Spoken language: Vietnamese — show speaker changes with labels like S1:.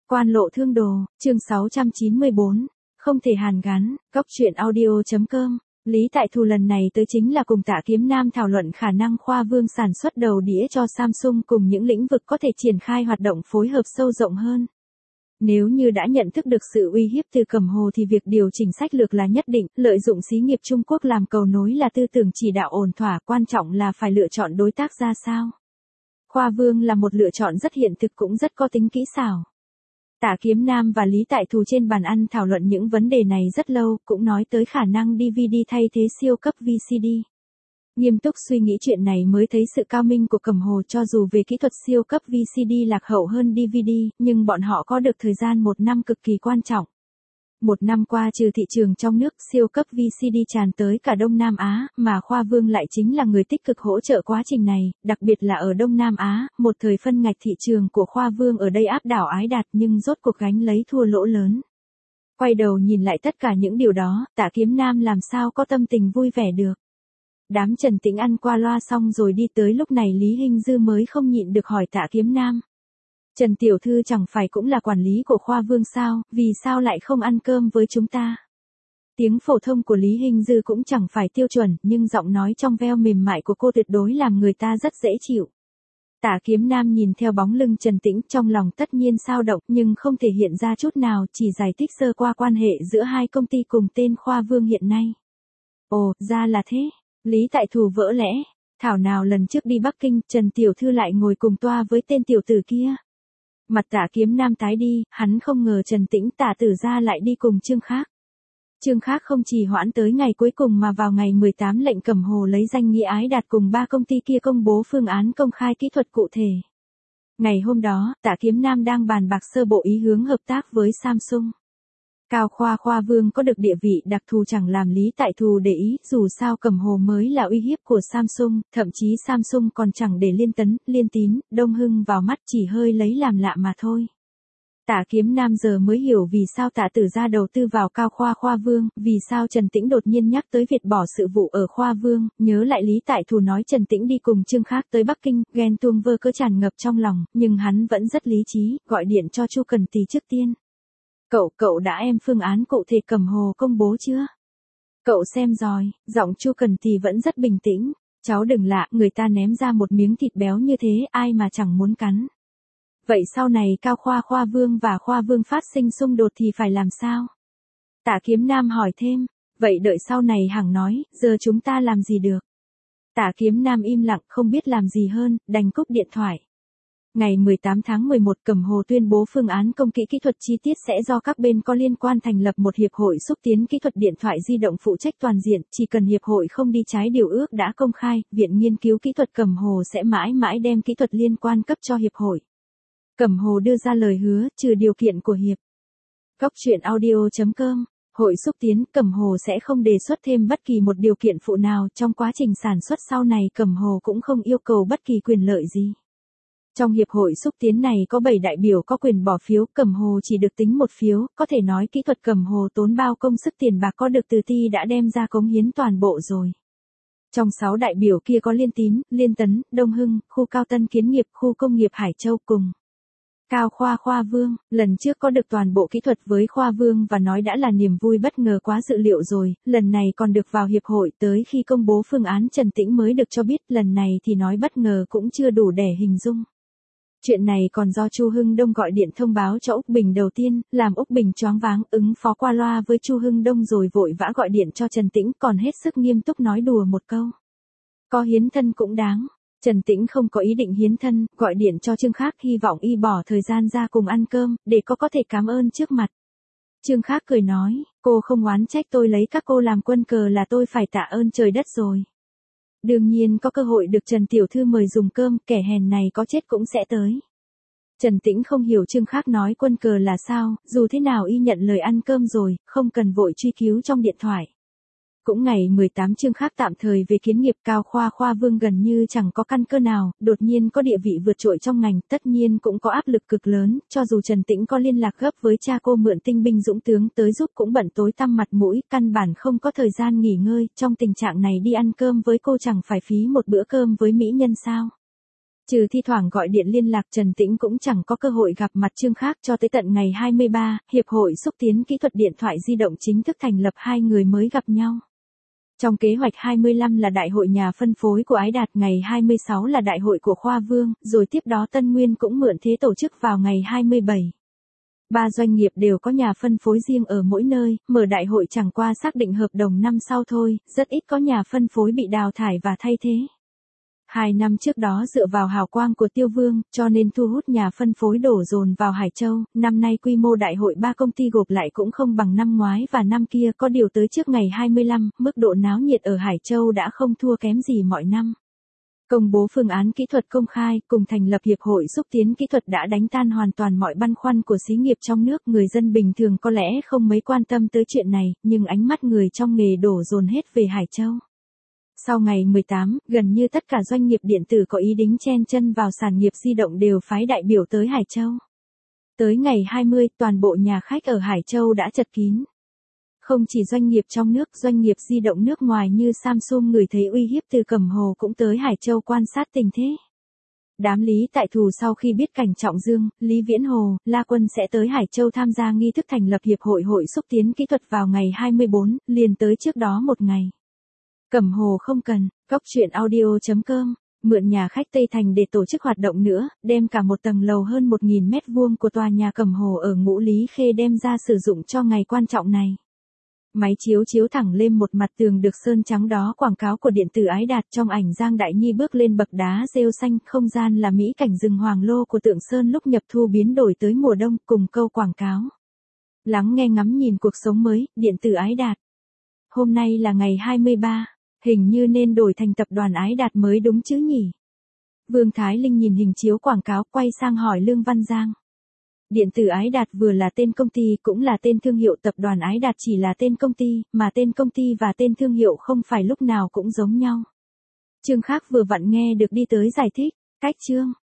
S1: Quan lộ thương đồ, chương 694, không thể hàn gắn, góc truyện audio.com. Lý Tại Thù lần này tới chính là cùng Tạ Kiếm Nam thảo luận khả năng Khoa Vương sản xuất đầu đĩa cho Samsung cùng những lĩnh vực có thể triển khai hoạt động phối hợp sâu rộng hơn. Nếu như đã nhận thức được sự uy hiếp từ Cẩm Hồ thì việc điều chỉnh sách lược là nhất định, lợi dụng xí nghiệp Trung Quốc làm cầu nối là tư tưởng chỉ đạo ổn thỏa, quan trọng là phải lựa chọn đối tác ra sao. Khoa Vương là một lựa chọn rất hiện thực cũng rất có tính kỹ xảo. Tạ Kiếm Nam và Lý Tại Thù trên bàn ăn thảo luận những vấn đề này rất lâu, cũng nói tới khả năng DVD thay thế siêu cấp VCD. Nghiêm túc suy nghĩ chuyện này mới thấy sự cao minh của Cẩm Hồ, cho dù về kỹ thuật siêu cấp VCD lạc hậu hơn DVD, nhưng bọn họ có được thời gian 1 năm cực kỳ quan trọng. 1 năm qua trừ thị trường trong nước, siêu cấp VCD tràn tới cả Đông Nam Á, mà Khoa Vương lại chính là người tích cực hỗ trợ quá trình này, đặc biệt là ở Đông Nam Á, một thời phân ngạch thị trường của Khoa Vương ở đây áp đảo ái đạt nhưng rốt cuộc gánh lấy thua lỗ lớn. Quay đầu nhìn lại tất cả những điều đó, Tạ Kiếm Nam làm sao có tâm tình vui vẻ được. Đám Trần Tĩnh ăn qua loa xong rồi đi tới, lúc này Lý Hinh Dư mới không nhịn được hỏi Tạ Kiếm Nam. Trần Tiểu Thư chẳng phải cũng là quản lý của Khoa Vương sao, vì sao lại không ăn cơm với chúng ta? Tiếng phổ thông của Lý Hinh Dư cũng chẳng phải tiêu chuẩn, nhưng giọng nói trong veo mềm mại của cô tuyệt đối làm người ta rất dễ chịu. Tạ Kiếm Nam nhìn theo bóng lưng Trần Tĩnh, trong lòng tất nhiên xao động nhưng không thể hiện ra chút nào, chỉ giải thích sơ qua quan hệ giữa hai công ty cùng tên Khoa Vương hiện nay. Ồ, ra là thế. Lý Tại Thù vỡ lẽ, thảo nào lần trước đi Bắc Kinh, Trần Tiểu Thư lại ngồi cùng toa với tên tiểu tử kia. Mặt Tạ Kiếm Nam tái đi, hắn không ngờ Trần Tĩnh Tạ Tử Gia lại đi cùng Trương Khác. Trương Khác không trì hoãn tới ngày cuối cùng mà vào ngày 18 lệnh Cẩm Hồ lấy danh nghĩa ái đạt cùng 3 công ty kia công bố phương án công khai kỹ thuật cụ thể. Ngày hôm đó, Tạ Kiếm Nam đang bàn bạc sơ bộ ý hướng hợp tác với Samsung. Cao Khoa Vương có được địa vị đặc thù chẳng làm Lý Tại Thù để ý, dù sao Cẩm Hồ mới là uy hiếp của Samsung, thậm chí Samsung còn chẳng để Liên Tấn, Liên Tín, Đông Hưng vào mắt, chỉ hơi lấy làm lạ mà thôi. Tạ Kiếm Nam giờ mới hiểu vì sao Tạ Tử Gia đầu tư vào Cao Khoa Vương, vì sao Trần Tĩnh đột nhiên nhắc tới việc bỏ sự vụ ở Khoa Vương, nhớ lại Lý Tại Thù nói Trần Tĩnh đi cùng Trương Khác tới Bắc Kinh, ghen tuông vơ cỡ tràn ngập trong lòng, nhưng hắn vẫn rất lý trí, gọi điện cho Chu Cần Tì trước tiên. Cậu đã em phương án cụ thể Cẩm Hồ công bố chưa? Cậu xem rồi, giọng Chu Cần Tì vẫn rất bình tĩnh. Cháu đừng lạ, người ta ném ra một miếng thịt béo như thế, ai mà chẳng muốn cắn. Vậy sau này Cao Khoa Vương và Khoa Vương phát sinh xung đột thì phải làm sao? Tạ Kiếm Nam hỏi thêm, vậy đợi sau này hẳn nói, giờ chúng ta làm gì được? Tạ Kiếm Nam im lặng, không biết làm gì hơn, đành cúp điện thoại. Ngày 18 tháng 11, Cẩm Hồ tuyên bố phương án công kỹ thuật chi tiết sẽ do các bên có liên quan thành lập một hiệp hội xúc tiến kỹ thuật điện thoại di động phụ trách toàn diện, chỉ cần hiệp hội không đi trái điều ước đã công khai, Viện Nghiên cứu Kỹ thuật Cẩm Hồ sẽ mãi mãi đem kỹ thuật liên quan cấp cho hiệp hội. Cẩm Hồ đưa ra lời hứa, trừ điều kiện của hiệp. Góc truyện audio.com. Hội xúc tiến, Cẩm Hồ sẽ không đề xuất thêm bất kỳ một điều kiện phụ nào, trong quá trình sản xuất sau này Cẩm Hồ cũng không yêu cầu bất kỳ quyền lợi gì. Trong hiệp hội xúc tiến này có 7 đại biểu có quyền bỏ phiếu, Cẩm Hồ chỉ được tính 1 phiếu, có thể nói kỹ thuật Cẩm Hồ tốn bao công sức tiền bạc có được từ ty đã đem ra cống hiến toàn bộ rồi. Trong 6 đại biểu kia có Liên Tín, Liên Tấn, Đông Hưng, khu Cao Tân Kiến nghiệp, khu công nghiệp Hải Châu cùng Cao Khoa Vương. Lần trước có được toàn bộ kỹ thuật với Khoa Vương và nói đã là niềm vui bất ngờ quá dự liệu rồi, lần này còn được vào hiệp hội, tới khi công bố phương án Trần Tĩnh mới được cho biết, lần này thì nói bất ngờ cũng chưa đủ để hình dung. Chuyện này còn do Chu Hưng Đông gọi điện thông báo cho Úc Bình đầu tiên, làm Úc Bình choáng váng, ứng phó qua loa với Chu Hưng Đông rồi vội vã gọi điện cho Trần Tĩnh, còn hết sức nghiêm túc nói đùa một câu. Có hiến thân cũng đáng. Trần Tĩnh không có ý định hiến thân, gọi điện cho Trương Khác hy vọng y bỏ thời gian ra cùng ăn cơm, để có thể cảm ơn trước mặt. Trương Khác cười nói, cô không oán trách tôi lấy các cô làm quân cờ là tôi phải tạ ơn trời đất rồi. Đương nhiên có cơ hội được Trần Tiểu Thư mời dùng cơm, kẻ hèn này có chết cũng sẽ tới. Trần Tĩnh không hiểu Trương Khác nói quân cờ là sao, dù thế nào y nhận lời ăn cơm rồi, không cần vội truy cứu trong điện thoại. Cũng ngày 18 Trương Khác tạm thời về kiến nghiệp, Cao Khoa Vương gần như chẳng có căn cơ nào, đột nhiên có địa vị vượt trội trong ngành, tất nhiên cũng có áp lực cực lớn, cho dù Trần Tĩnh có liên lạc gấp với cha cô mượn tinh binh dũng tướng tới giúp cũng bận tối tăm mặt mũi, căn bản không có thời gian nghỉ ngơi, trong tình trạng này đi ăn cơm với cô chẳng phải phí một bữa cơm với mỹ nhân sao. Trừ thi thoảng gọi điện liên lạc, Trần Tĩnh cũng chẳng có cơ hội gặp mặt Trương Khác cho tới tận ngày 23, Hiệp hội xúc tiến kỹ thuật điện thoại di động chính thức thành lập, hai người mới gặp nhau. Trong kế hoạch 25 là đại hội nhà phân phối của Ái Đạt, ngày 26 là đại hội của Khoa Vương, rồi tiếp đó Tân Nguyên cũng mượn thế tổ chức vào ngày 27. Ba doanh nghiệp đều có nhà phân phối riêng ở mỗi nơi, mở đại hội chẳng qua xác định hợp đồng năm sau thôi, rất ít có nhà phân phối bị đào thải và thay thế. 2 năm trước đó dựa vào hào quang của Tiêu Vương, cho nên thu hút nhà phân phối đổ dồn vào Hải Châu, năm nay quy mô đại hội 3 công ty gộp lại cũng không bằng năm ngoái và năm kia, có điều tới trước ngày 25, mức độ náo nhiệt ở Hải Châu đã không thua kém gì mọi năm. Công bố phương án kỹ thuật công khai, cùng thành lập Hiệp hội xúc tiến kỹ thuật đã đánh tan hoàn toàn mọi băn khoăn của xí nghiệp trong nước. Người dân bình thường có lẽ không mấy quan tâm tới chuyện này, nhưng ánh mắt người trong nghề đổ dồn hết về Hải Châu. Sau ngày 18, gần như tất cả doanh nghiệp điện tử có ý đính chen chân vào sản nghiệp di động đều phái đại biểu tới Hải Châu. Tới ngày 20, toàn bộ nhà khách ở Hải Châu đã chật kín. Không chỉ doanh nghiệp trong nước, doanh nghiệp di động nước ngoài như Samsung ngửi thấy uy hiếp từ Cẩm Hồ cũng tới Hải Châu quan sát tình thế. Đám Lý Tại Thù sau khi biết cảnh Trọng Dương, Lý Viễn Hồ, La Quân sẽ tới Hải Châu tham gia nghi thức thành lập Hiệp hội hội xúc tiến kỹ thuật vào ngày 24, liền tới trước đó một ngày. Cẩm Hồ không cần, góc chuyện audio.com, mượn nhà khách Tây Thành để tổ chức hoạt động nữa, đem cả một tầng lầu hơn 1.000 mét vuông của tòa nhà Cẩm Hồ ở Ngũ Lý Khê đem ra sử dụng cho ngày quan trọng này. Máy chiếu chiếu thẳng lên một mặt tường được sơn trắng đó, quảng cáo của điện tử Ái Đạt. Trong ảnh Giang Đại Nhi bước lên bậc đá rêu xanh, không gian là mỹ cảnh rừng Hoàng Lô của Tượng Sơn lúc nhập thu biến đổi tới mùa đông, cùng câu quảng cáo. Lắng nghe ngắm nhìn cuộc sống mới, điện tử Ái Đạt. Hôm nay là ngày 23, hình như nên đổi thành tập đoàn Ái Đạt mới đúng chứ nhỉ? Vương Thái Linh nhìn hình chiếu quảng cáo, quay sang hỏi Lương Văn Giang. Điện tử Ái Đạt vừa là tên công ty cũng là tên thương hiệu, tập đoàn Ái Đạt chỉ là tên công ty, mà tên công ty và tên thương hiệu không phải lúc nào cũng giống nhau. Trương Khác vừa vặn nghe được đi tới giải thích, cách Trương.